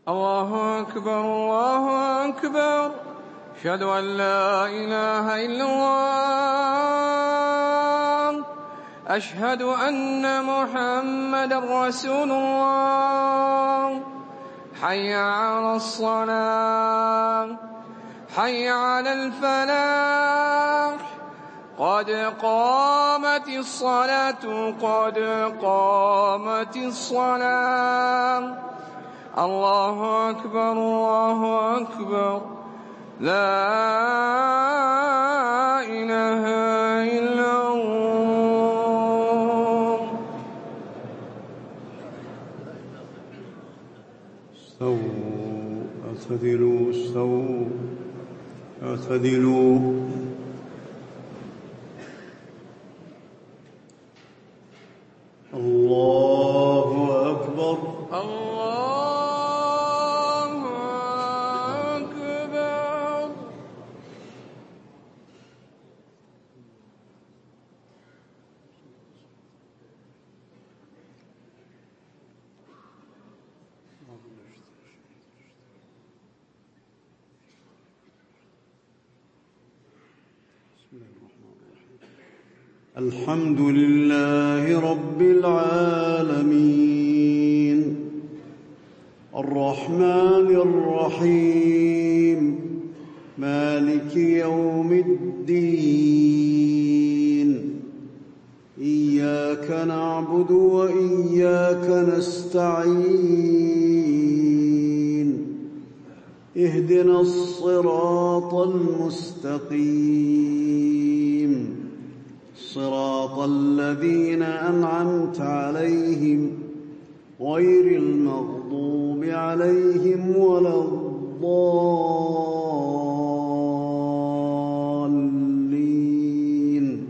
الله أكبر الله أكبر. أشهد أن لا إله إلا الله. أشهد أن محمدا رسول الله. حي على الصلاة حي على الفلاح. قد قامت الصلاة قد قامت الصلاة. الله أكبر الله أكبر. لا إله إلا الله. استووا اعتدلوا استووا اعتدلوا. الله أكبر الله أكبر. الحمد لله رب العالمين الرحمن الرحيم مالك يوم الدين. إياك نعبد وإياك نستعين. اهدنا الصراط المستقيم صراط الذين أنعمت عليهم غير المغضوب عليهم ولا الضالين.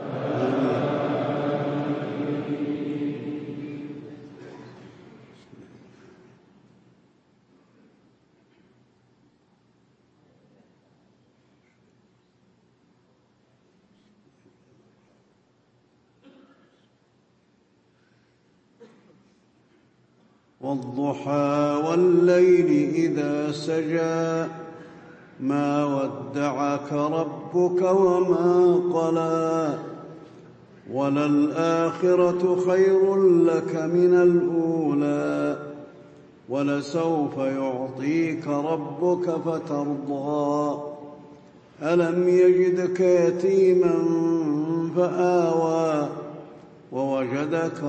والضحى والليل إذا سجى ما ودعك ربك وما قلى وللآخرة خير لك من الأولى ولسوف يعطيك ربك فترضى. ألم يجدك يتيما فآوى ووجدك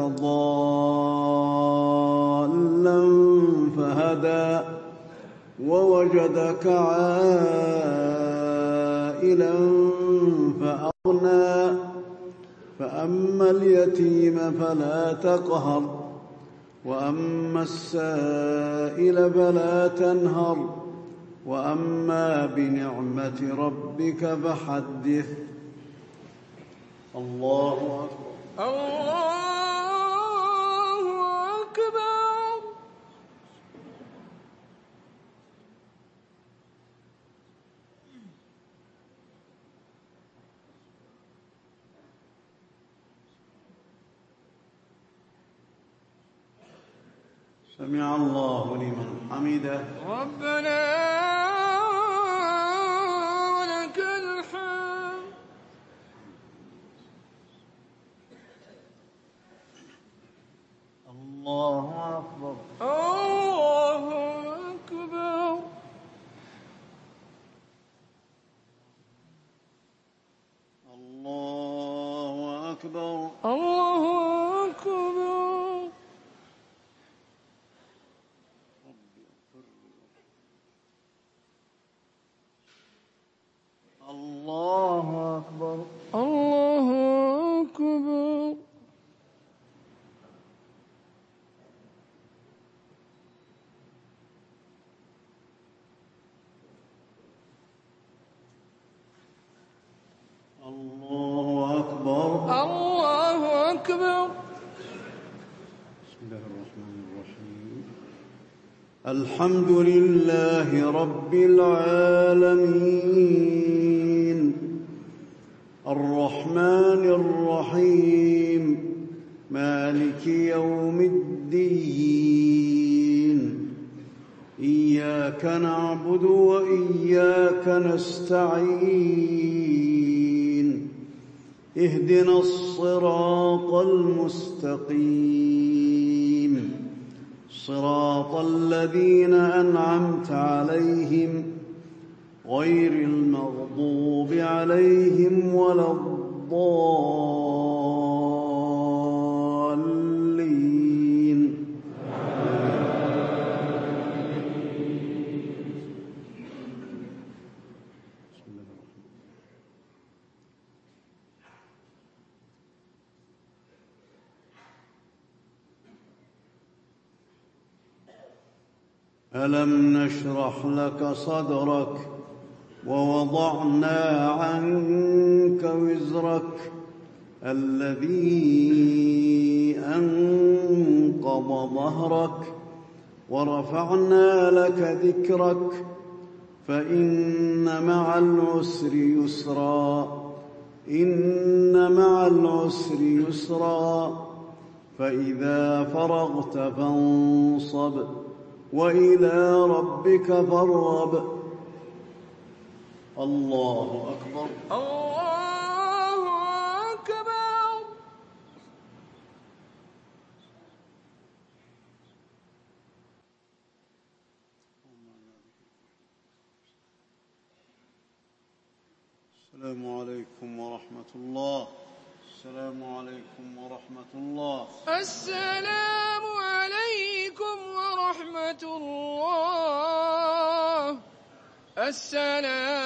ضالا فهدى ووجدك عائلا فأغنى. فأما اليتيم فلا تقهر وأما السائل فلا تنهر وأما بنعمة ربك فحدث. الله أكبر الله أكبر. سمع الله لمن حمده. ربنا ولك الحمد. الله أكبر الله أكبر. الله أكبر الله أكبر. الله أكبر الله أكبر. الله أكبر. الله أكبر. بسم الله الرحمن الرحيم. الحمد لله رب العالمين الرحمن الرحيم مالك يوم الدين. إياك نعبد وإياك نستعين اهدنا الصراط المستقيم صراط الذين أنعمت عليهم غير المغضوب عليهم ولا الضالين. ألم نشرح لك صدرك ووضعنا عنك وزرك الذي أنقض ظهرك ورفعنا لك ذكرك فإن مع العسر يسرا إن مع العسر يسرا فإذا فرغت فانصب وإلى ربك فارغب. الله أكبر. الله أكبر. السلام عليكم ورحمة الله. السلام عليكم ورحمة الله. السلام عليكم ورحمة الله. السلام